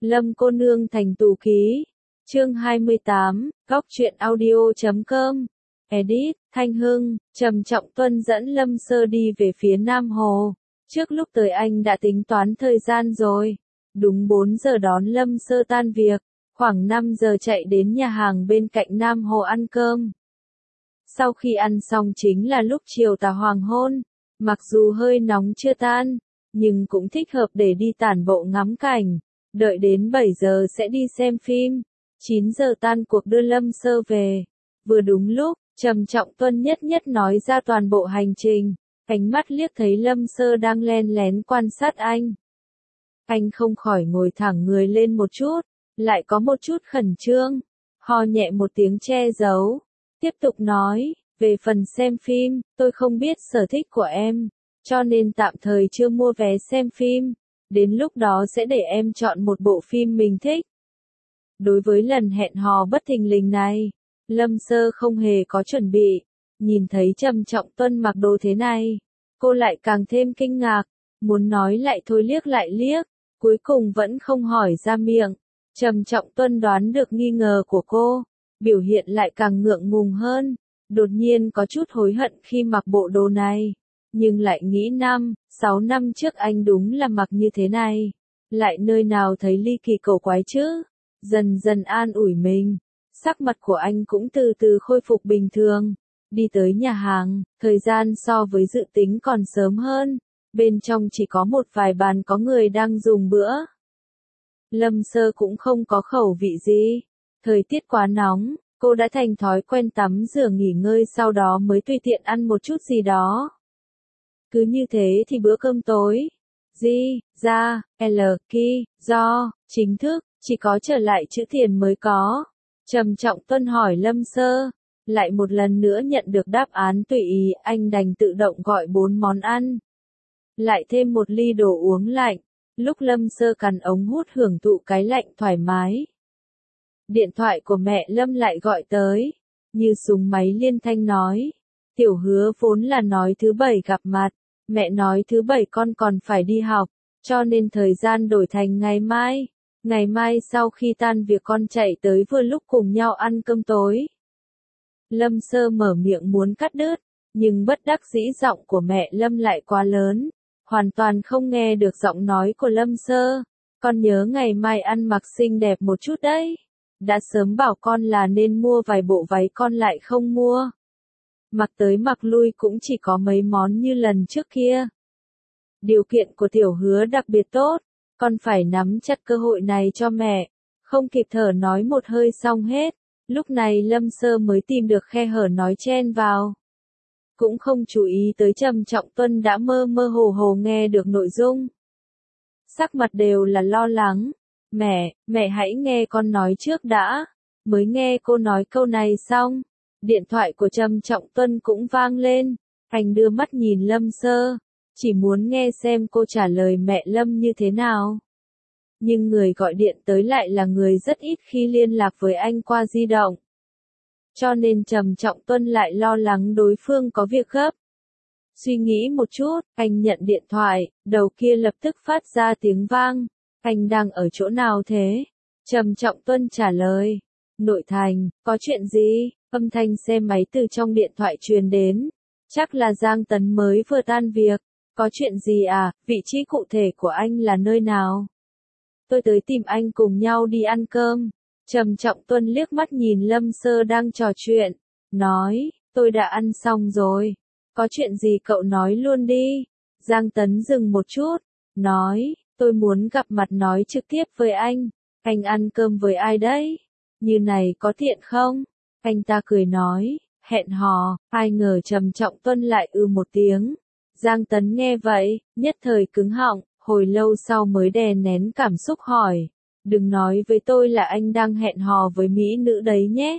Lâm cô nương thành tù ký. Chương 28, Góc truyện audio.com. Edit, Thanh Hưng, Trầm Trọng Tuân dẫn Lâm Sơ đi về phía Nam Hồ. Trước lúc tới anh đã tính toán thời gian rồi. Đúng 4 giờ đón Lâm Sơ tan việc, khoảng 5 giờ chạy đến nhà hàng bên cạnh Nam Hồ ăn cơm. Sau khi ăn xong chính là lúc chiều tà hoàng hôn, mặc dù hơi nóng chưa tan, nhưng cũng thích hợp để đi tản bộ ngắm cảnh. Đợi đến 7 giờ sẽ đi xem phim, 9 giờ tan cuộc đưa Lâm Sơ về. Vừa đúng lúc, Trầm Trọng Tuân nhất nói ra toàn bộ hành trình, ánh mắt liếc thấy Lâm Sơ đang len lén quan sát anh. Anh không khỏi ngồi thẳng người lên một chút, lại có một chút khẩn trương, ho nhẹ một tiếng che giấu, tiếp tục nói, về phần xem phim, tôi không biết sở thích của em, cho nên tạm thời chưa mua vé xem phim, đến lúc đó sẽ để em chọn một bộ phim mình thích. Đối với lần hẹn hò bất thình lình này, Lâm Sơ không hề có chuẩn bị, nhìn thấy Trầm Trọng Tuân mặc đồ thế này, cô lại càng thêm kinh ngạc, muốn nói lại thôi liếc lại liếc, cuối cùng vẫn không hỏi ra miệng. Trầm Trọng Tuân đoán được nghi ngờ của cô, biểu hiện lại càng ngượng ngùng hơn, đột nhiên có chút hối hận khi mặc bộ đồ này, nhưng lại nghĩ 6 năm trước anh đúng là mặc như thế này, lại nơi nào thấy ly kỳ cổ quái chứ, dần dần an ủi mình, sắc mặt của anh cũng từ từ khôi phục bình thường, đi tới nhà hàng, thời gian so với dự tính còn sớm hơn, bên trong chỉ có một vài bàn có người đang dùng bữa. Lâm Sơ cũng không có khẩu vị gì, thời tiết quá nóng, cô đã thành thói quen tắm rửa nghỉ ngơi sau đó mới tùy tiện ăn một chút gì đó. Cứ như thế thì bữa cơm tối, chính thức, chỉ có trở lại chữ tiền mới có. Trầm Trọng Tuân hỏi Lâm Sơ, lại một lần nữa nhận được đáp án tùy ý, anh đành tự động gọi 4 món ăn. Lại thêm một ly đồ uống lạnh, lúc Lâm Sơ cắn ống hút hưởng thụ cái lạnh thoải mái. Điện thoại của mẹ Lâm lại gọi tới, như súng máy liên thanh nói, Tiểu Hứa vốn là nói thứ 7 gặp mặt, mẹ nói thứ 7 con còn phải đi học, cho nên thời gian đổi thành ngày mai sau khi tan việc con chạy tới vừa lúc cùng nhau ăn cơm tối. Lâm Sơ mở miệng muốn cắt đứt, nhưng bất đắc dĩ giọng của mẹ Lâm lại quá lớn, hoàn toàn không nghe được giọng nói của Lâm Sơ, con nhớ ngày mai ăn mặc xinh đẹp một chút đấy. Đã sớm bảo con là nên mua vài bộ váy con lại không mua. Mặc tới mặc lui cũng chỉ có mấy món như lần trước kia. Điều kiện của Tiểu Hứa đặc biệt tốt, con phải nắm chặt cơ hội này cho mẹ. Không kịp thở nói một hơi xong hết, lúc này Lâm Sơ mới tìm được khe hở nói chen vào. Cũng không chú ý tới Trầm Trọng Tuân đã mơ hồ nghe được nội dung. Sắc mặt đều là lo lắng. Mẹ hãy nghe con nói trước đã. Mới nghe cô nói câu này xong, điện thoại của Trầm Trọng Tuân cũng vang lên. Anh đưa mắt nhìn Lâm Sơ, chỉ muốn nghe xem cô trả lời mẹ Lâm như thế nào. Nhưng người gọi điện tới lại là người rất ít khi liên lạc với anh qua di động. Cho nên Trầm Trọng Tuân lại lo lắng đối phương có việc gấp. Suy nghĩ một chút, anh nhận điện thoại, đầu kia lập tức phát ra tiếng vang. Anh đang ở chỗ nào thế? Trầm Trọng Tuân trả lời. Nội thành, có chuyện gì? Âm thanh xe máy từ trong điện thoại truyền đến. Chắc là Giang Tấn mới vừa tan việc. Có chuyện gì à? Vị trí cụ thể của anh là nơi nào? Tôi tới tìm anh cùng nhau đi ăn cơm. Trầm Trọng Tuân liếc mắt nhìn Lâm Sơ đang trò chuyện. Nói, tôi đã ăn xong rồi. Có chuyện gì cậu nói luôn đi. Giang Tấn dừng một chút. Nói, tôi muốn gặp mặt nói trực tiếp với anh. Anh ăn cơm với ai đấy? Như này có tiện không? Anh ta cười nói, hẹn hò. Ai ngờ Trầm Trọng Tuân lại một tiếng. Giang Tấn nghe vậy, nhất thời cứng họng, hồi lâu sau mới đè nén cảm xúc hỏi. Đừng nói với tôi là anh đang hẹn hò với mỹ nữ đấy nhé.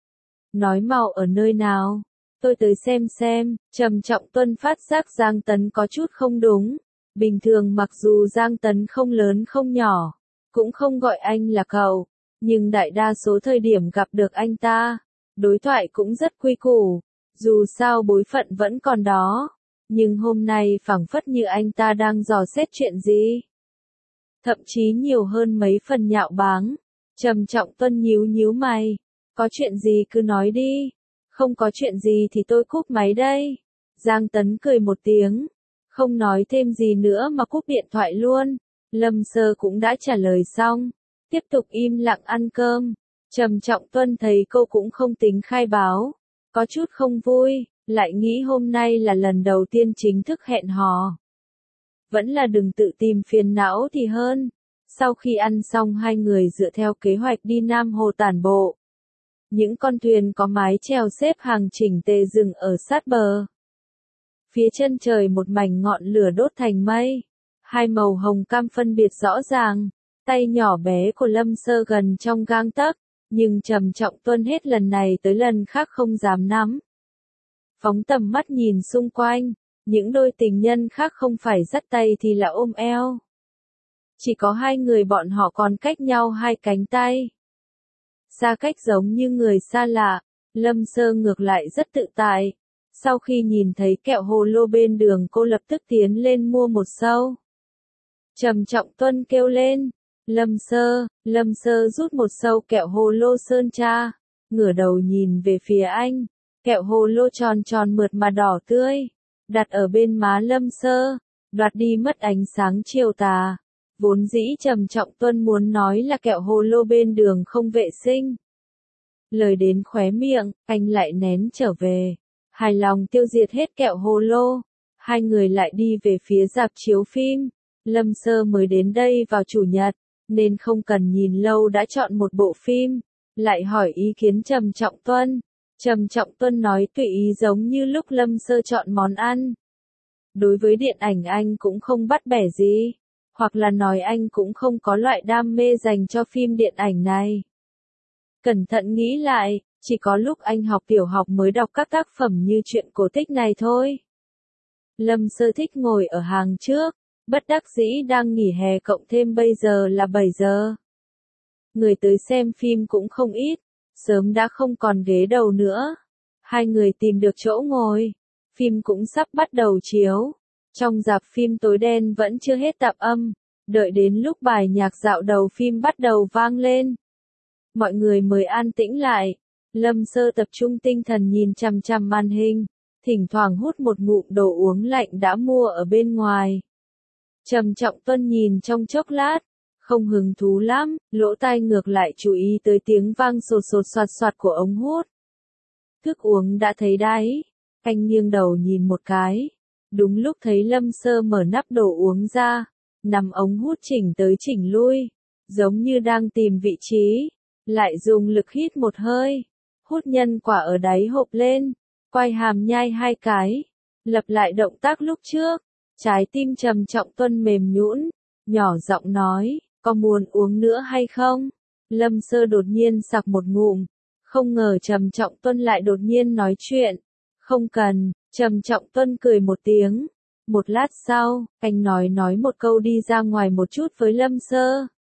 Nói mau ở nơi nào? Tôi tới xem. Trầm Trọng Tuân phát giác Giang Tấn có chút không đúng. Bình thường mặc dù Giang Tấn không lớn không nhỏ, cũng không gọi anh là cậu, nhưng đại đa số thời điểm gặp được anh ta, đối thoại cũng rất quy củ, dù sao bối phận vẫn còn đó, nhưng hôm nay phảng phất như anh ta đang dò xét chuyện gì. thậm chí nhiều hơn mấy phần nhạo báng. Trầm Trọng Tuân nhíu nhíu mày, có chuyện gì cứ nói đi, không có chuyện gì thì tôi cúp máy đây. Giang Tấn cười một tiếng, không nói thêm gì nữa mà cúp điện thoại luôn. Lâm Sơ cũng đã trả lời xong, tiếp tục im lặng ăn cơm. Trầm Trọng Tuân thấy cô cũng không tính khai báo, có chút không vui, lại nghĩ hôm nay là lần đầu tiên chính thức hẹn hò. Vẫn là đừng tự tìm phiền não thì hơn. Sau khi ăn xong hai người dựa theo kế hoạch đi Nam Hồ tản bộ. Những con thuyền có mái chèo xếp hàng chỉnh tề dừng ở sát bờ. Phía chân trời một mảnh ngọn lửa đốt thành mây. Hai màu hồng cam phân biệt rõ ràng. Tay nhỏ bé của Lâm Sơ gần trong gang tấc, nhưng Trầm Trọng Tuân hết lần này tới lần khác không dám nắm. Phóng tầm mắt nhìn xung quanh, những đôi tình nhân khác không phải dắt tay thì là ôm eo. Chỉ có hai người bọn họ còn cách nhau hai cánh tay. Xa cách giống như người xa lạ, Lâm Sơ ngược lại rất tự tại. Sau khi nhìn thấy kẹo hồ lô bên đường cô lập tức tiến lên mua một sâu. Trầm Trọng Tuân kêu lên, Lâm Sơ rút một sâu kẹo hồ lô sơn tra, ngửa đầu nhìn về phía anh, kẹo hồ lô tròn tròn mượt mà đỏ tươi, đặt ở bên má Lâm Sơ, đoạt đi mất ánh sáng chiều tà. Vốn dĩ Trầm Trọng Tuân muốn nói là kẹo hồ lô bên đường không vệ sinh. Lời đến khóe miệng, anh lại nén trở về. Hài lòng tiêu diệt hết kẹo hồ lô. Hai người lại đi về phía rạp chiếu phim. Lâm Sơ mới đến đây vào chủ nhật, nên không cần nhìn lâu đã chọn một bộ phim. Lại hỏi ý kiến Trầm Trọng Tuân. Trầm Trọng Tuân nói tùy ý giống như lúc Lâm Sơ chọn món ăn. Đối với điện ảnh anh cũng không bắt bẻ gì. Hoặc là nói anh cũng không có loại đam mê dành cho phim điện ảnh này. Cẩn thận nghĩ lại, chỉ có lúc anh học tiểu học mới đọc các tác phẩm như truyện cổ tích này thôi. Lâm Sơ thích ngồi ở hàng trước, bất đắc dĩ đang nghỉ hè cộng thêm bây giờ là 7 giờ. Người tới xem phim cũng không ít, sớm đã không còn ghế đầu nữa. Hai người tìm được chỗ ngồi, phim cũng sắp bắt đầu chiếu. Trong rạp phim tối đen vẫn chưa hết tạp âm, đợi đến lúc bài nhạc dạo đầu phim bắt đầu vang lên. Mọi người mới an tĩnh lại, Lâm Sơ tập trung tinh thần nhìn chằm chằm màn hình, thỉnh thoảng hút một ngụm đồ uống lạnh đã mua ở bên ngoài. Trầm Trọng Tuân nhìn trong chốc lát, không hứng thú lắm, lỗ tai ngược lại chú ý tới tiếng vang sột sột soạt soạt của ống hút. Thức uống đã thấy đáy, anh nghiêng đầu nhìn một cái. Đúng lúc thấy Lâm Sơ mở nắp đồ uống ra, nằm ống hút chỉnh tới chỉnh lui, giống như đang tìm vị trí, lại dùng lực hít một hơi, hút nhân quả ở đáy hộp lên, quay hàm nhai hai cái, lặp lại động tác lúc trước, trái tim Trầm Trọng Tuân mềm nhũn, nhỏ giọng nói, có muốn uống nữa hay không? Lâm Sơ đột nhiên sặc một ngụm, không ngờ Trầm Trọng Tuân lại đột nhiên nói chuyện, không cần. Trầm Trọng Tuân cười một tiếng. Một lát sau, anh nói một câu đi ra ngoài một chút với Lâm Sơ.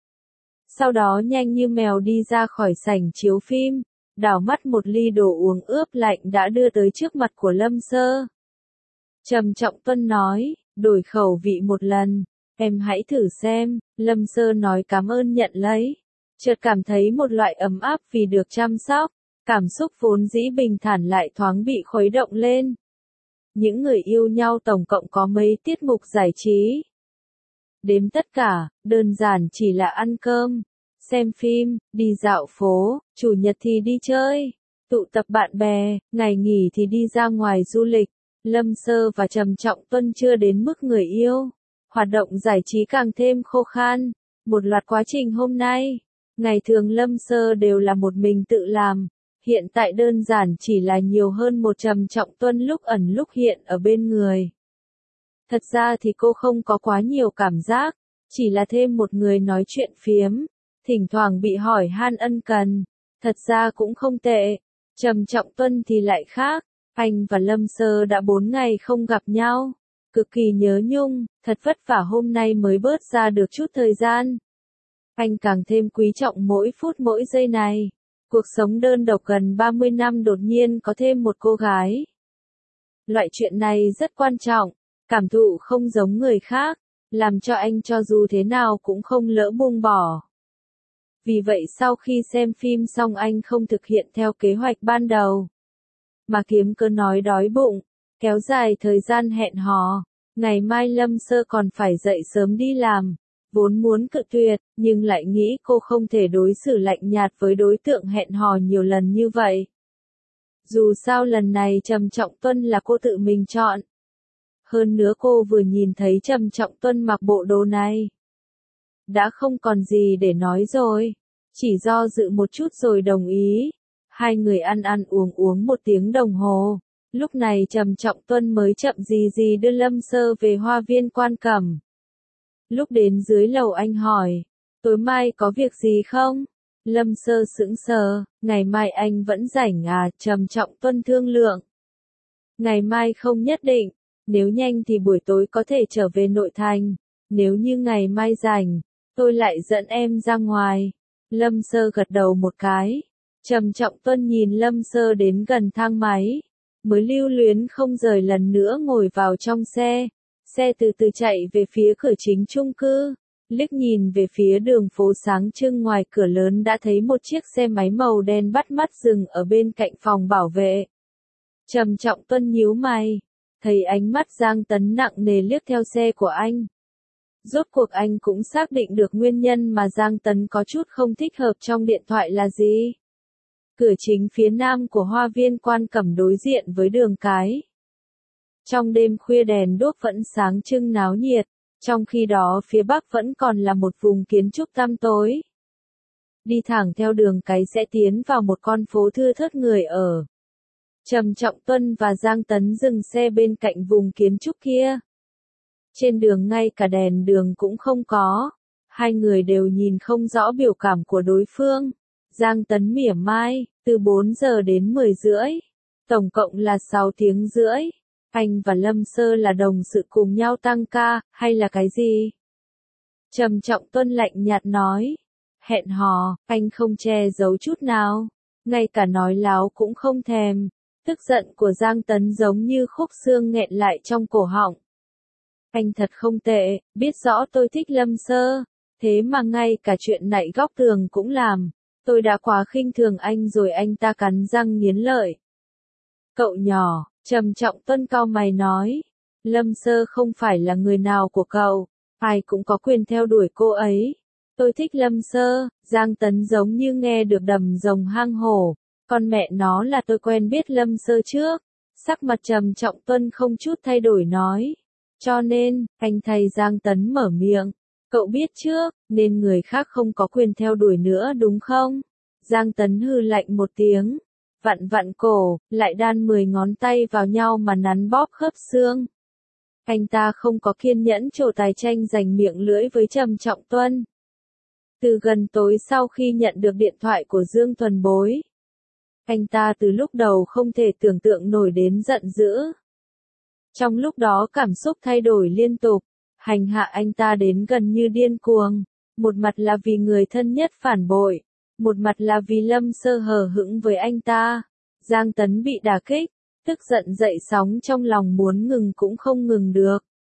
Sau đó nhanh như mèo đi ra khỏi sảnh chiếu phim, đảo mắt một ly đồ uống ướp lạnh đã đưa tới trước mặt của Lâm Sơ. Trầm Trọng Tuân nói, đổi khẩu vị một lần, em hãy thử xem. Lâm Sơ nói cảm ơn nhận lấy. Chợt cảm thấy một loại ấm áp vì được chăm sóc, cảm xúc vốn dĩ bình thản lại thoáng bị khuấy động lên. Những người yêu nhau tổng cộng có mấy tiết mục giải trí. Đếm tất cả, đơn giản chỉ là ăn cơm, xem phim, đi dạo phố, chủ nhật thì đi chơi, tụ tập bạn bè, ngày nghỉ thì đi ra ngoài du lịch. Lâm Sơ và Trầm Trọng Tuân chưa đến mức người yêu. Hoạt động giải trí càng thêm khô khan. Một loạt quá trình hôm nay, ngày thường Lâm Sơ đều là một mình tự làm. Hiện tại đơn giản chỉ là nhiều hơn một Trầm Trọng Tuân lúc ẩn lúc hiện ở bên người. Thật ra thì cô không có quá nhiều cảm giác, chỉ là thêm một người nói chuyện phiếm, thỉnh thoảng bị hỏi han ân cần. Thật ra cũng không tệ. Trầm Trọng Tuân thì lại khác, anh và Lâm Sơ đã 4 ngày không gặp nhau, cực kỳ nhớ nhung, thật vất vả hôm nay mới bớt ra được chút thời gian. Anh càng thêm quý trọng mỗi phút mỗi giây này. Cuộc sống đơn độc gần 30 năm đột nhiên có thêm một cô gái. Loại chuyện này rất quan trọng, cảm thụ không giống người khác. làm cho anh cho dù thế nào cũng không lỡ buông bỏ. Vì vậy sau khi xem phim xong anh không thực hiện theo kế hoạch ban đầu, mà kiếm cớ nói đói bụng, kéo dài thời gian hẹn hò. Ngày mai Lâm Sơ còn phải dậy sớm đi làm, vốn muốn cự tuyệt, nhưng lại nghĩ cô không thể đối xử lạnh nhạt với đối tượng hẹn hò nhiều lần như vậy. Dù sao lần này Trầm Trọng Tuân là cô tự mình chọn. Hơn nữa cô vừa nhìn thấy Trầm Trọng Tuân mặc bộ đồ này, đã không còn gì để nói rồi, chỉ do dự một chút rồi đồng ý. Hai người ăn ăn uống uống 1 tiếng đồng hồ. Lúc này Trầm Trọng Tuân mới chậm gì gì đưa Lâm Sơ về Hoa Viên Quan Cẩm. Lúc đến dưới lầu anh hỏi, tối mai có việc gì không? Lâm Sơ sững sờ, ngày mai anh vẫn rảnh à? Trầm Trọng Tuân thương lượng. Ngày mai không nhất định, nếu nhanh thì buổi tối có thể trở về nội thành, nếu như ngày mai rảnh, tôi lại dẫn em ra ngoài. Lâm Sơ gật đầu một cái. Trầm Trọng Tuân nhìn Lâm Sơ đến gần thang máy, mới lưu luyến không rời lần nữa ngồi vào trong xe. Xe từ từ chạy về phía cửa chính chung cư, liếc nhìn về phía đường phố sáng trưng ngoài cửa lớn đã thấy một chiếc xe máy màu đen bắt mắt dừng ở bên cạnh phòng bảo vệ. Trầm Trọng Tuân nhíu mày, thấy ánh mắt Giang Tấn nặng nề liếc theo xe của anh. Rốt cuộc anh cũng xác định được nguyên nhân mà Giang Tấn có chút không thích hợp trong điện thoại là gì. Cửa chính phía nam của Hoa Viên Quan Cẩm đối diện với đường cái. Trong đêm khuya đèn đuốc vẫn sáng trưng náo nhiệt, trong khi đó phía bắc vẫn còn là một vùng kiến trúc tăm tối. Đi thẳng theo đường cái sẽ tiến vào một con phố thưa thớt người ở. Trầm Trọng Tuân và Giang Tấn dừng xe bên cạnh vùng kiến trúc kia. Trên đường ngay cả đèn đường cũng không có. Hai người đều nhìn không rõ biểu cảm của đối phương. Giang Tấn mỉa mai, từ 4 giờ đến 10 rưỡi. Tổng cộng là 6 tiếng rưỡi. Anh và Lâm Sơ là đồng sự cùng nhau tăng ca, hay là cái gì? Trầm Trọng Tuân lạnh nhạt nói. Hẹn hò, anh không che giấu chút nào. Ngay cả nói láo cũng không thèm. Tức giận của Giang Tấn giống như khúc xương nghẹn lại trong cổ họng. Anh thật không tệ, biết rõ tôi thích Lâm Sơ. Thế mà ngay cả chuyện nạy góc tường cũng làm. Tôi đã quá khinh thường anh rồi. Anh ta cắn răng nghiến lợi. Cậu nhỏ, Trầm Trọng Tuân cau mày nói. Lâm Sơ không phải là người nào của cậu. Ai cũng có quyền theo đuổi cô ấy. Tôi thích Lâm Sơ. Giang Tấn giống như nghe được đầm rồng hang hổ. Con mẹ nó là tôi quen biết Lâm Sơ trước. Sắc mặt Trầm Trọng Tuân không chút thay đổi nói. Cho nên, anh thầy Giang Tấn mở miệng. Cậu biết trước, nên người khác không có quyền theo đuổi nữa đúng không? Giang Tấn hừ lạnh một tiếng. Vặn vặn cổ, lại đan 10 ngón tay vào nhau mà nắn bóp khớp xương. Anh ta không có kiên nhẫn trổ tài tranh giành miệng lưỡi với Trầm Trọng Tuân. Từ gần tối sau khi nhận được điện thoại của Dương Thuần Bối, anh ta từ lúc đầu không thể tưởng tượng nổi đến giận dữ. Trong lúc đó cảm xúc thay đổi liên tục, hành hạ anh ta đến gần như điên cuồng. Một mặt là vì người thân nhất phản bội, một mặt là vì Lâm Sơ hờ hững với anh ta. Giang Tấn bị đả kích, tức giận dậy sóng trong lòng muốn ngừng cũng không ngừng được.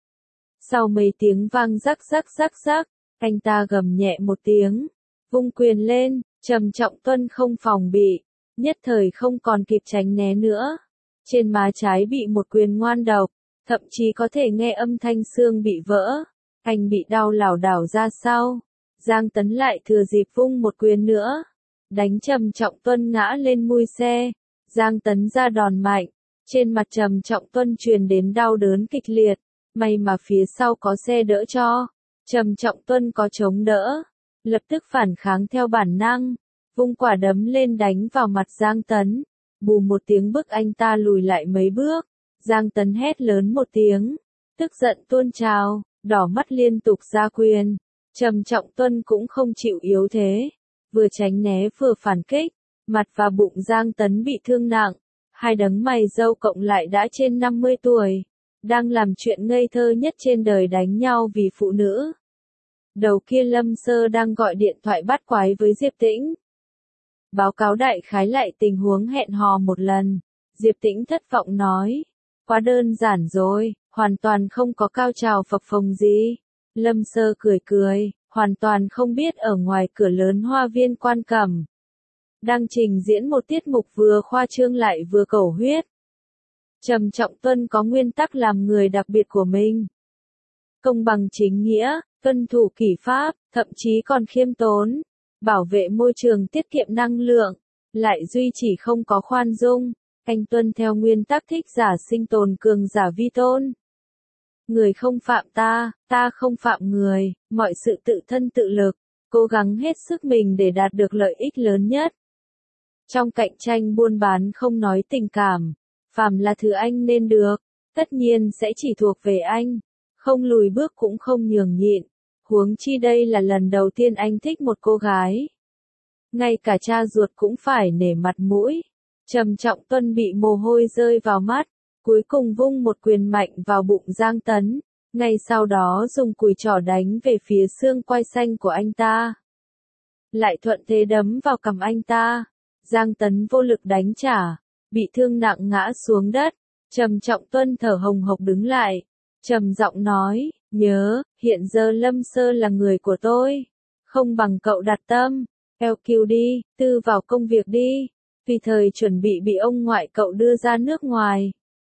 Sau mấy tiếng vang rắc rắc rắc rắc, anh ta gầm nhẹ một tiếng, vung quyền lên. Trầm Trọng Tuân không phòng bị, nhất thời không còn kịp tránh né nữa. Trên má trái bị một quyền ngoan độc, thậm chí có thể nghe âm thanh xương bị vỡ. Anh bị đau lảo đảo ra sau. Giang Tấn lại thừa dịp vung một quyền nữa, đánh Trầm Trọng Tuân ngã lên mui xe. Giang Tấn ra đòn mạnh, trên mặt Trầm Trọng Tuân truyền đến đau đớn kịch liệt. May mà phía sau có xe đỡ cho. Trầm Trọng Tuân có chống đỡ, lập tức phản kháng theo bản năng, vung quả đấm lên đánh vào mặt Giang Tấn. Bù một tiếng bức anh ta lùi lại mấy bước. Giang Tấn hét lớn một tiếng, tức giận tuôn trào, đỏ mắt liên tục ra quyền. Trầm Trọng Tuân cũng không chịu yếu thế, vừa tránh né vừa phản kích, mặt và bụng Giang Tấn bị thương nặng. Hai đấng mày râu cộng lại đã trên 50 tuổi, đang làm chuyện ngây thơ nhất trên đời đánh nhau vì phụ nữ. Đầu kia Lâm Sơ đang gọi điện thoại bắt quái với Diệp Tĩnh. Báo cáo đại khái lại tình huống hẹn hò một lần. Diệp Tĩnh thất vọng nói. Quá đơn giản rồi, hoàn toàn không có cao trào phập phồng gì. Lâm Sơ cười cười, hoàn toàn không biết ở ngoài cửa lớn Hoa Viên Quan Cẩm đang trình diễn một tiết mục vừa khoa trương lại vừa cầu huyết. Trầm Trọng Tuân có nguyên tắc làm người đặc biệt của mình. Công bằng chính nghĩa, tuân thủ kỷ pháp, thậm chí còn khiêm tốn, bảo vệ môi trường tiết kiệm năng lượng, lại duy chỉ không có khoan dung. Anh tuân theo nguyên tắc thích giả sinh tồn cường giả vi tôn. Người không phạm ta, ta không phạm người, mọi sự tự thân tự lực, cố gắng hết sức mình để đạt được lợi ích lớn nhất. Trong cạnh tranh buôn bán không nói tình cảm, phàm là thứ anh nên được, tất nhiên sẽ chỉ thuộc về anh, không lùi bước cũng không nhường nhịn, huống chi đây là lần đầu tiên anh thích một cô gái. Ngay cả cha ruột cũng phải nể mặt mũi. Trầm Trọng Tuân bị mồ hôi rơi vào mắt, cuối cùng vung một quyền mạnh vào bụng Giang Tấn, ngay sau đó dùng cùi trỏ đánh về phía xương quai xanh của anh ta. Lại thuận thế đấm vào cằm anh ta. Giang Tấn vô lực đánh trả, bị thương nặng ngã xuống đất. Trầm Trọng Tuân thở hồng hộc đứng lại, trầm giọng nói, nhớ, hiện giờ Lâm Sơ là người của tôi, không bằng cậu đặt tâm, LQ đi, tư vào công việc đi, vì thời chuẩn bị ông ngoại cậu đưa ra nước ngoài.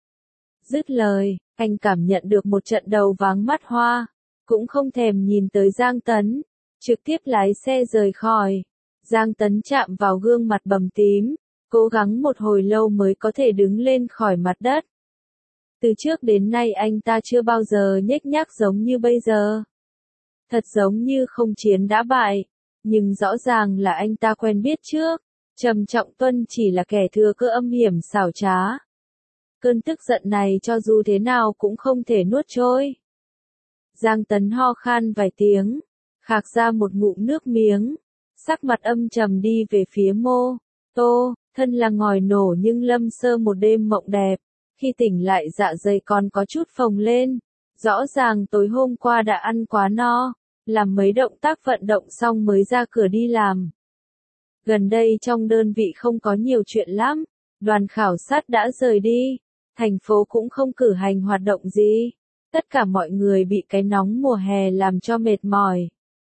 Dứt lời, anh cảm nhận được một trận đầu váng mắt hoa, cũng không thèm nhìn tới Giang Tấn, trực tiếp lái xe rời khỏi. Giang Tấn chạm vào gương mặt bầm tím, cố gắng một hồi lâu mới có thể đứng lên khỏi mặt đất. Từ trước đến nay anh ta chưa bao giờ nhếch nhác giống như bây giờ. Thật giống như không chiến đã bại, nhưng rõ ràng là anh ta quen biết trước. Trầm Trọng Tuân chỉ là kẻ thừa cơ âm hiểm xảo trá. Cơn tức giận này cho dù thế nào cũng không thể nuốt trôi. Giang Tấn ho khan vài tiếng, khạc ra một ngụm nước miếng, sắc mặt âm trầm đi về phía Mô Tô. Thân là ngòi nổ nhưng Lâm Sơ một đêm mộng đẹp, khi tỉnh lại dạ dày còn có chút phồng lên, rõ ràng tối hôm qua đã ăn quá no, làm mấy động tác vận động xong mới ra cửa đi làm. Gần đây trong đơn vị không có nhiều chuyện lắm, đoàn khảo sát đã rời đi, thành phố cũng không cử hành hoạt động gì, tất cả mọi người bị cái nóng mùa hè làm cho mệt mỏi.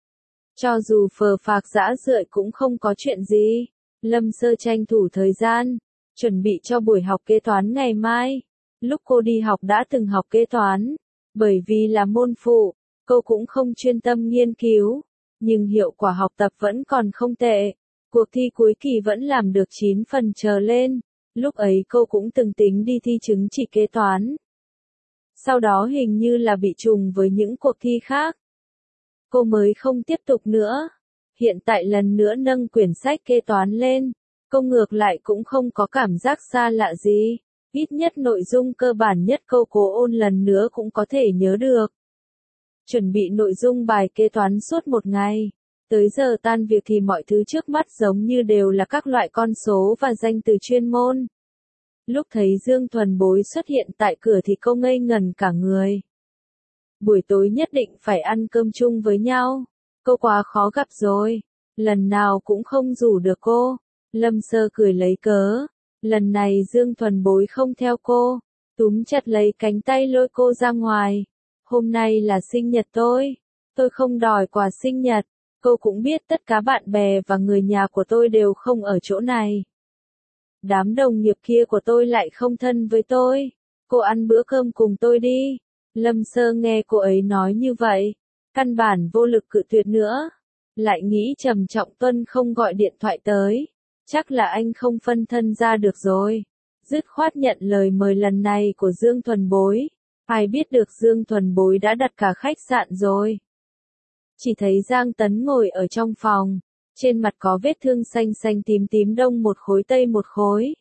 Cho dù phờ phạc dã rượi cũng không có chuyện gì. Lâm Sơ tranh thủ thời gian, chuẩn bị cho buổi học kế toán ngày mai. Lúc cô đi học đã từng học kế toán, bởi vì là môn phụ, cô cũng không chuyên tâm nghiên cứu, nhưng hiệu quả học tập vẫn còn không tệ. Cuộc thi cuối kỳ vẫn làm được 9 phần trở lên, lúc ấy cô cũng từng tính đi thi chứng chỉ kế toán. Sau đó hình như là bị trùng với những cuộc thi khác. Cô mới không tiếp tục nữa. Hiện tại lần nữa nâng quyển sách kế toán lên, cô ngược lại cũng không có cảm giác xa lạ gì, ít nhất nội dung cơ bản nhất cô cố ôn lần nữa cũng có thể nhớ được. Chuẩn bị nội dung bài kế toán suốt một ngày, tới giờ tan việc thì mọi thứ trước mắt giống như đều là các loại con số và danh từ chuyên môn. Lúc thấy Dương Thuần Bối xuất hiện tại cửa thì cô ngây ngẩn cả người. Buổi tối nhất định phải ăn cơm chung với nhau. Cô quá khó gặp rồi, lần nào cũng không rủ được cô. Lâm Sơ cười lấy cớ, lần này Dương Thuần Bối không theo cô, túm chặt lấy cánh tay lôi cô ra ngoài. Hôm nay là sinh nhật tôi không đòi quà sinh nhật, cô cũng biết tất cả bạn bè và người nhà của tôi đều không ở chỗ này. Đám đồng nghiệp kia của tôi lại không thân với tôi, cô ăn bữa cơm cùng tôi đi. Lâm Sơ nghe cô ấy nói như vậy, căn bản vô lực cự tuyệt nữa. Lại nghĩ Trầm Trọng Tuân không gọi điện thoại tới, chắc là anh không phân thân ra được rồi. Dứt khoát nhận lời mời lần này của Dương Thuần Bối. Ai biết được Dương Thuần Bối đã đặt cả khách sạn rồi. Chỉ thấy Giang Tấn ngồi ở trong phòng, trên mặt có vết thương xanh xanh tím tím đông một khối tây một khối.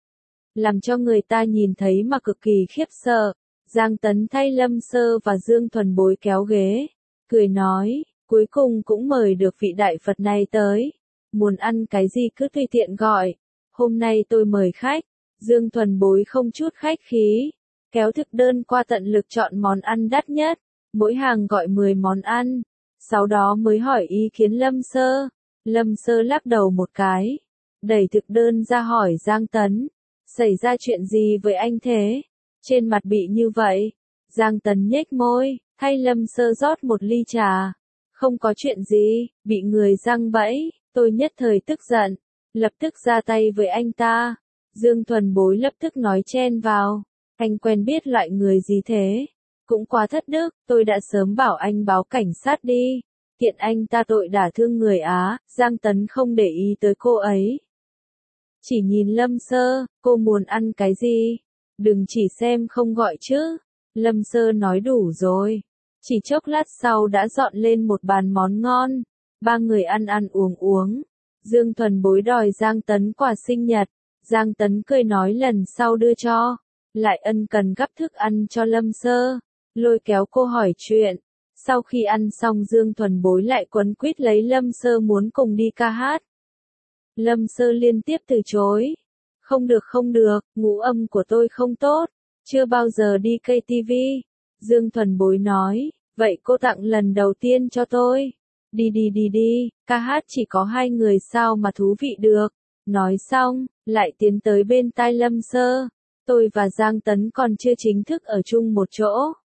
Làm cho người ta nhìn thấy mà cực kỳ khiếp sợ. Giang Tấn thay Lâm Sơ và Dương Thuần Bối kéo ghế, cười nói, cuối cùng cũng mời được vị đại Phật này tới. Muốn ăn cái gì cứ tùy tiện gọi, hôm nay tôi mời khách. Dương Thuần Bối không chút khách khí, kéo thực đơn qua tận lực chọn món ăn đắt nhất, mỗi hàng gọi 10 món ăn, sau đó mới hỏi ý kiến Lâm Sơ. Lâm Sơ lắc đầu một cái, đẩy thực đơn ra hỏi Giang Tấn, xảy ra chuyện gì với anh thế? Trên mặt bị như vậy, Giang Tấn nhếch môi, thay Lâm Sơ rót một ly trà. Không có chuyện gì, bị người giăng bẫy, tôi nhất thời tức giận, lập tức ra tay với anh ta. Dương Thuần Bối lập tức nói chen vào, anh quen biết loại người gì thế? Cũng quá thất đức, tôi đã sớm bảo anh báo cảnh sát đi. Kiện anh ta tội đả thương người Á, Giang Tấn không để ý tới cô ấy. Chỉ nhìn Lâm Sơ, cô muốn ăn cái gì? Đừng chỉ xem không gọi chứ. Lâm Sơ nói đủ rồi. Chỉ chốc lát sau đã dọn lên một bàn món ngon. Ba người ăn ăn uống uống. Dương Thuần Bối đòi Giang Tấn quà sinh nhật. Giang Tấn cười nói lần sau đưa cho. Lại ân cần gắp thức ăn cho Lâm Sơ. Lôi kéo cô hỏi chuyện. Sau khi ăn xong Dương Thuần Bối lại quấn quýt lấy Lâm Sơ muốn cùng đi ca hát. Lâm Sơ liên tiếp từ chối. Không được, ngũ âm của tôi không tốt. Chưa bao giờ đi KTV. Dương Thuần Bối nói, vậy cô tặng lần đầu tiên cho tôi. Đi, ca hát chỉ có hai người sao mà thú vị được. Nói xong, lại tiến tới bên tai Lâm Sơ. Tôi và Giang Tấn còn chưa chính thức ở chung một chỗ.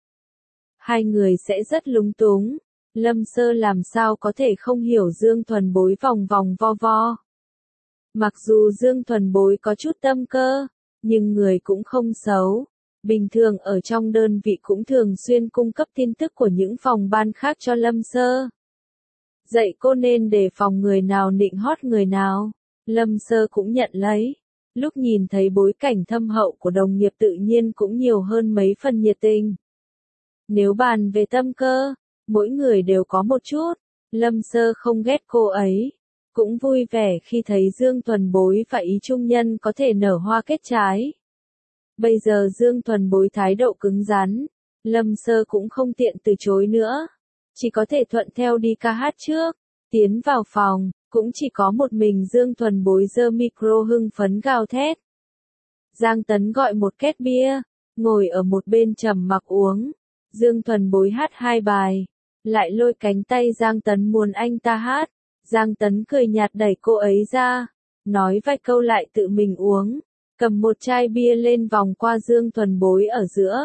Hai người sẽ rất lúng túng. Lâm Sơ làm sao có thể không hiểu Dương Thuần Bối vòng vòng vo vo. Mặc dù Dương Thuần Bối có chút tâm cơ, nhưng người cũng không xấu. Bình thường ở trong đơn vị cũng thường xuyên cung cấp tin tức của những phòng ban khác cho Lâm Sơ. Dạy cô nên đề phòng người nào nịnh hót người nào. Lâm Sơ cũng nhận lấy. Lúc nhìn thấy bối cảnh thâm hậu của đồng nghiệp tự nhiên cũng nhiều hơn mấy phần nhiệt tình. Nếu bàn về tâm cơ, mỗi người đều có một chút. Lâm Sơ không ghét cô ấy. Cũng vui vẻ khi thấy Dương Thuần Bối và Ý Trung Nhân có thể nở hoa kết trái. Bây giờ Dương Thuần Bối thái độ cứng rắn, Lâm Sơ cũng không tiện từ chối nữa. Chỉ có thể thuận theo đi ca hát trước. Tiến vào phòng, cũng chỉ có một mình Dương Thuần Bối giơ micro hưng phấn gào thét. Giang Tấn gọi một két bia, ngồi ở một bên trầm mặc uống. Dương Thuần Bối hát hai bài, lại lôi cánh tay Giang Tấn muốn anh ta hát. Giang Tấn cười nhạt đẩy cô ấy ra, nói vài câu lại tự mình uống, cầm một chai bia lên vòng qua Dương Thuần Bối ở giữa.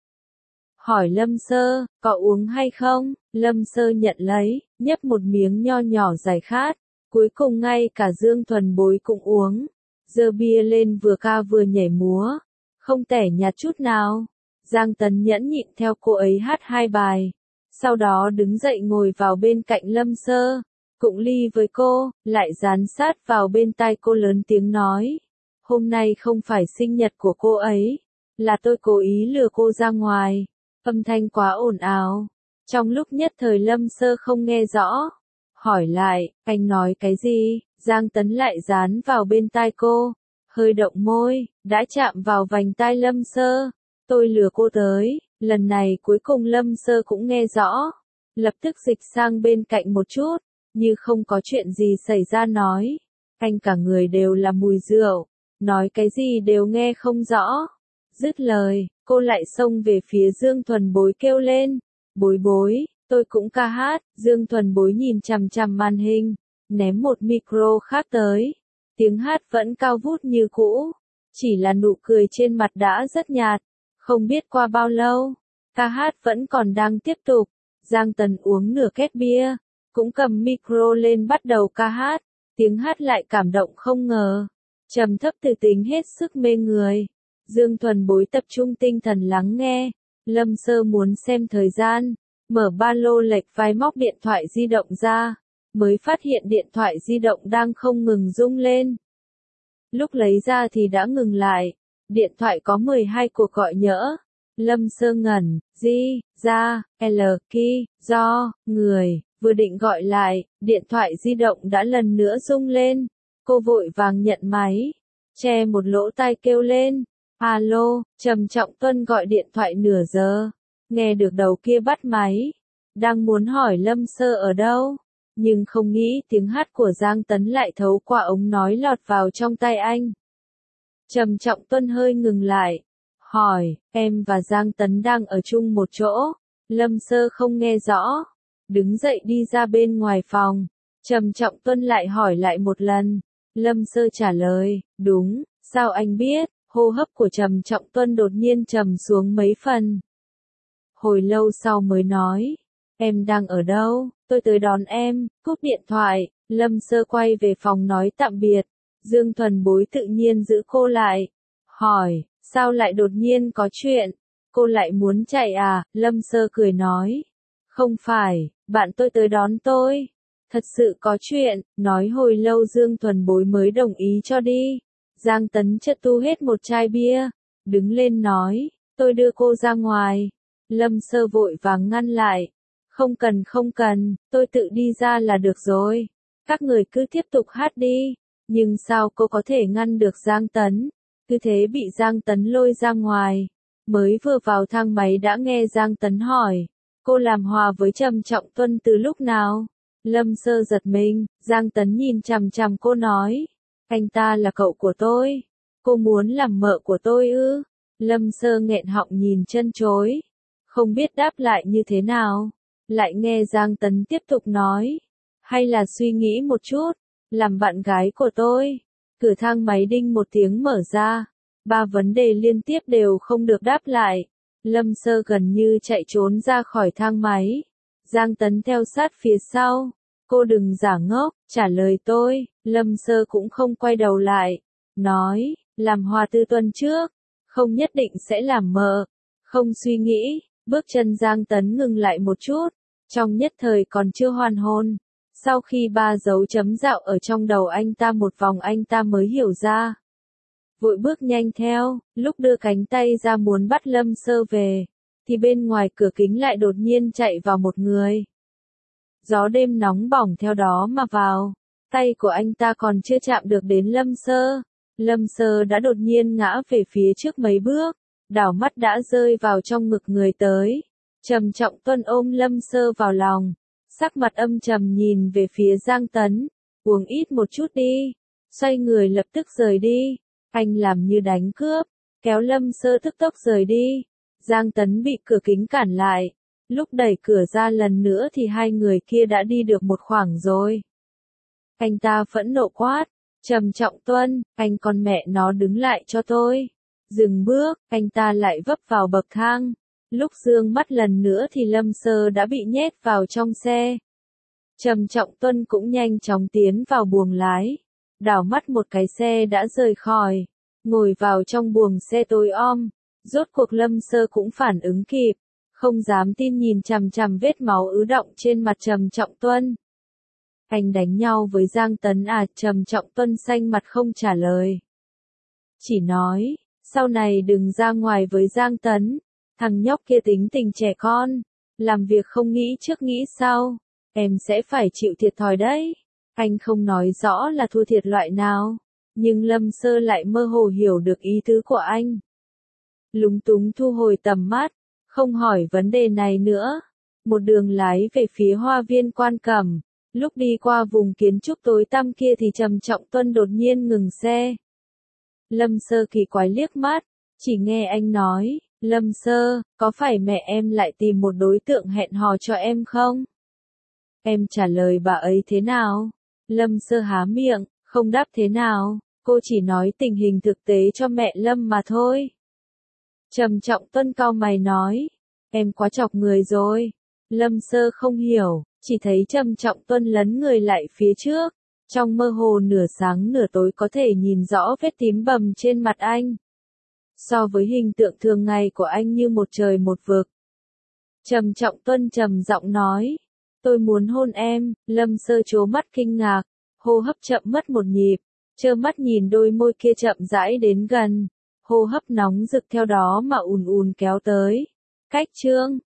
Hỏi Lâm Sơ, có uống hay không? Lâm Sơ nhận lấy, nhấp một miếng nho nhỏ giải khát, cuối cùng ngay cả Dương Thuần Bối cũng uống. Giơ bia lên vừa ca vừa nhảy múa, không tẻ nhạt chút nào. Giang Tấn nhẫn nhịn theo cô ấy hát hai bài, sau đó đứng dậy ngồi vào bên cạnh Lâm Sơ. Cũng ly với cô, lại dán sát vào bên tai cô lớn tiếng nói. Hôm nay không phải sinh nhật của cô ấy, là tôi cố ý lừa cô ra ngoài. Âm thanh quá ồn ào. Trong lúc nhất thời Lâm Sơ không nghe rõ. Hỏi lại, anh nói cái gì? Giang Tấn lại dán vào bên tai cô. Hơi động môi, đã chạm vào vành tai Lâm Sơ. Tôi lừa cô tới, lần này cuối cùng Lâm Sơ cũng nghe rõ. Lập tức dịch sang bên cạnh một chút. Như không có chuyện gì xảy ra nói. Anh cả người đều là mùi rượu. Nói cái gì đều nghe không rõ. Dứt lời, cô lại xông về phía Dương Thuần Bối kêu lên. Bối bối, tôi cũng ca hát. Dương Thuần Bối nhìn chằm chằm màn hình, ném một micro khác tới. Tiếng hát vẫn cao vút như cũ. Chỉ là nụ cười trên mặt đã rất nhạt. Không biết qua bao lâu, ca hát vẫn còn đang tiếp tục. Giang Tấn uống nửa két bia, cũng cầm micro lên bắt đầu ca hát. Tiếng hát lại cảm động không ngờ. Trầm thấp từ tính hết sức mê người. Dương Thuần Bối tập trung tinh thần lắng nghe. Lâm Sơ muốn xem thời gian, mở ba lô lệch vai móc điện thoại di động ra, mới phát hiện điện thoại di động đang không ngừng rung lên. Lúc lấy ra thì đã ngừng lại, điện thoại có 12 cuộc gọi nhỡ. Lâm Sơ ngẩn, di, ra, l, ki, do, người, vừa định gọi lại, điện thoại di động đã lần nữa rung lên. Cô vội vàng nhận máy, che một lỗ tai kêu lên. Alo, Trầm Trọng Tuân gọi điện thoại nửa giờ. Nghe được đầu kia bắt máy. Đang muốn hỏi Lâm Sơ ở đâu. Nhưng không nghĩ tiếng hát của Giang Tấn lại thấu qua ống nói lọt vào trong tai anh. Trầm Trọng Tuân hơi ngừng lại. Hỏi, em và Giang Tấn đang ở chung một chỗ. Lâm Sơ không nghe rõ. Đứng dậy đi ra bên ngoài phòng. Trầm Trọng Tuân lại hỏi lại một lần. Lâm Sơ trả lời, đúng, sao anh biết? Hô hấp của Trầm Trọng Tuân đột nhiên trầm xuống mấy phần. hồi lâu sau mới nói, em đang ở đâu, tôi tới đón em, cúp điện thoại, Lâm Sơ quay về phòng nói tạm biệt, Dương Thuần Bối tự nhiên giữ cô lại, hỏi, sao lại đột nhiên có chuyện, cô lại muốn chạy à, Lâm Sơ cười nói, không phải, bạn tôi tới đón tôi, thật sự có chuyện, nói hồi lâu Dương Thuần Bối mới đồng ý cho đi, Giang Tấn chợt tu hết một chai bia, đứng lên nói, tôi đưa cô ra ngoài, Lâm Sơ vội vàng ngăn lại, không cần, tôi tự đi ra là được rồi, các người cứ tiếp tục hát đi, nhưng sao cô có thể ngăn được Giang Tấn, cứ thế bị Giang Tấn lôi ra ngoài, mới vừa vào thang máy đã nghe Giang Tấn hỏi, cô làm hòa với Trầm Trọng Tuân từ lúc nào? Lâm Sơ giật mình, Giang Tấn nhìn chằm chằm cô nói, anh ta là cậu của tôi, cô muốn làm mợ của tôi ư? Lâm Sơ nghẹn họng nhìn chân chối, không biết đáp lại như thế nào, lại nghe Giang Tấn tiếp tục nói, hay là suy nghĩ một chút, làm bạn gái của tôi. Cửa thang máy đinh một tiếng mở ra, 3 vấn đề liên tiếp đều không được đáp lại. Lâm Sơ gần như chạy trốn ra khỏi thang máy. Giang Tấn theo sát phía sau. Cô đừng giả ngốc, trả lời tôi. Lâm Sơ cũng không quay đầu lại. Nói, làm hòa tư tuần trước. Không nhất định sẽ làm mờ. Không suy nghĩ, bước chân Giang Tấn ngừng lại một chút. Trong nhất thời còn chưa hoàn hồn. Sau khi 3 dấu chấm dạo ở trong đầu anh ta một vòng anh ta mới hiểu ra. Vội bước nhanh theo, lúc đưa cánh tay ra muốn bắt Lâm Sơ về, thì bên ngoài cửa kính lại đột nhiên chạy vào một người. Gió đêm nóng bỏng theo đó mà vào, tay của anh ta còn chưa chạm được đến Lâm Sơ đã đột nhiên ngã về phía trước mấy bước, đảo mắt đã rơi vào trong ngực người tới. Trầm Trọng Tuân ôm Lâm Sơ vào lòng, sắc mặt âm trầm nhìn về phía Giang Tấn, uống ít một chút đi, xoay người lập tức rời đi, anh làm như đánh cướp, kéo Lâm Sơ tức tốc rời đi, Giang Tấn bị cửa kính cản lại, lúc đẩy cửa ra lần nữa thì hai người kia đã đi được một khoảng rồi. Anh ta phẫn nộ quát, Trầm Trọng Tuân, anh con mẹ nó đứng lại cho tôi, dừng bước, anh ta lại vấp vào bậc thang. Lúc dương mắt lần nữa thì Lâm Sơ đã bị nhét vào trong xe. Trầm Trọng Tuân cũng nhanh chóng tiến vào buồng lái. Đảo mắt một cái xe đã rời khỏi. Ngồi vào trong buồng xe tối om. Rốt cuộc Lâm Sơ cũng phản ứng kịp. Không dám tin nhìn chằm chằm vết máu ứ động trên mặt Trầm Trọng Tuân. Anh đánh nhau với Giang Tấn à? Trầm Trọng Tuân xanh mặt không trả lời. Chỉ nói, sau này đừng ra ngoài với Giang Tấn. Thằng nhóc kia tính tình trẻ con, làm việc không nghĩ trước nghĩ sau, em sẽ phải chịu thiệt thòi đấy. Anh không nói rõ là thua thiệt loại nào, nhưng Lâm Sơ lại mơ hồ hiểu được ý tứ của anh. Lúng túng thu hồi tầm mắt, không hỏi vấn đề này nữa. Một đường lái về phía hoa viên Quan Cẩm, lúc đi qua vùng kiến trúc tối tăm kia thì Trầm Trọng Tuân đột nhiên ngừng xe. Lâm Sơ kỳ quái liếc mắt, chỉ nghe anh nói, Lâm Sơ, có phải mẹ em lại tìm một đối tượng hẹn hò cho em không? Em trả lời bà ấy thế nào? Lâm Sơ há miệng, không đáp thế nào, cô chỉ nói tình hình thực tế cho mẹ Lâm mà thôi. Trầm Trọng Tuân cau mày nói, em quá chọc người rồi. Lâm Sơ không hiểu, chỉ thấy Trầm Trọng Tuân lấn người lại phía trước, trong mơ hồ nửa sáng nửa tối có thể nhìn rõ vết tím bầm trên mặt anh. So với hình tượng thường ngày của anh như một trời một vực. Trầm Trọng Tuân trầm giọng nói, tôi muốn hôn em. Lâm Sơ trố mắt kinh ngạc, hô hấp chậm mất một nhịp, trơ mắt nhìn đôi môi kia chậm rãi đến gần, hô hấp nóng rực theo đó mà ùn ùn kéo tới. Cách chương